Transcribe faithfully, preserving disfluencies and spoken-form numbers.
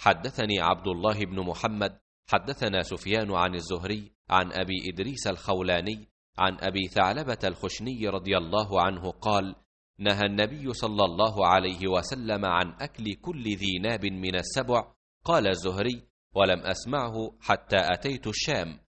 حدثني عبد الله بن محمد حدثنا سفيان عن الزهري عن أبي إدريس الخولاني عن أبي ثعلبة الخشني رضي الله عنه قال: نهى النبي صلى الله عليه وسلم عن أكل كل ذي ناب من السبع. قال الزهري: ولم أسمعه حتى أتيت الشام،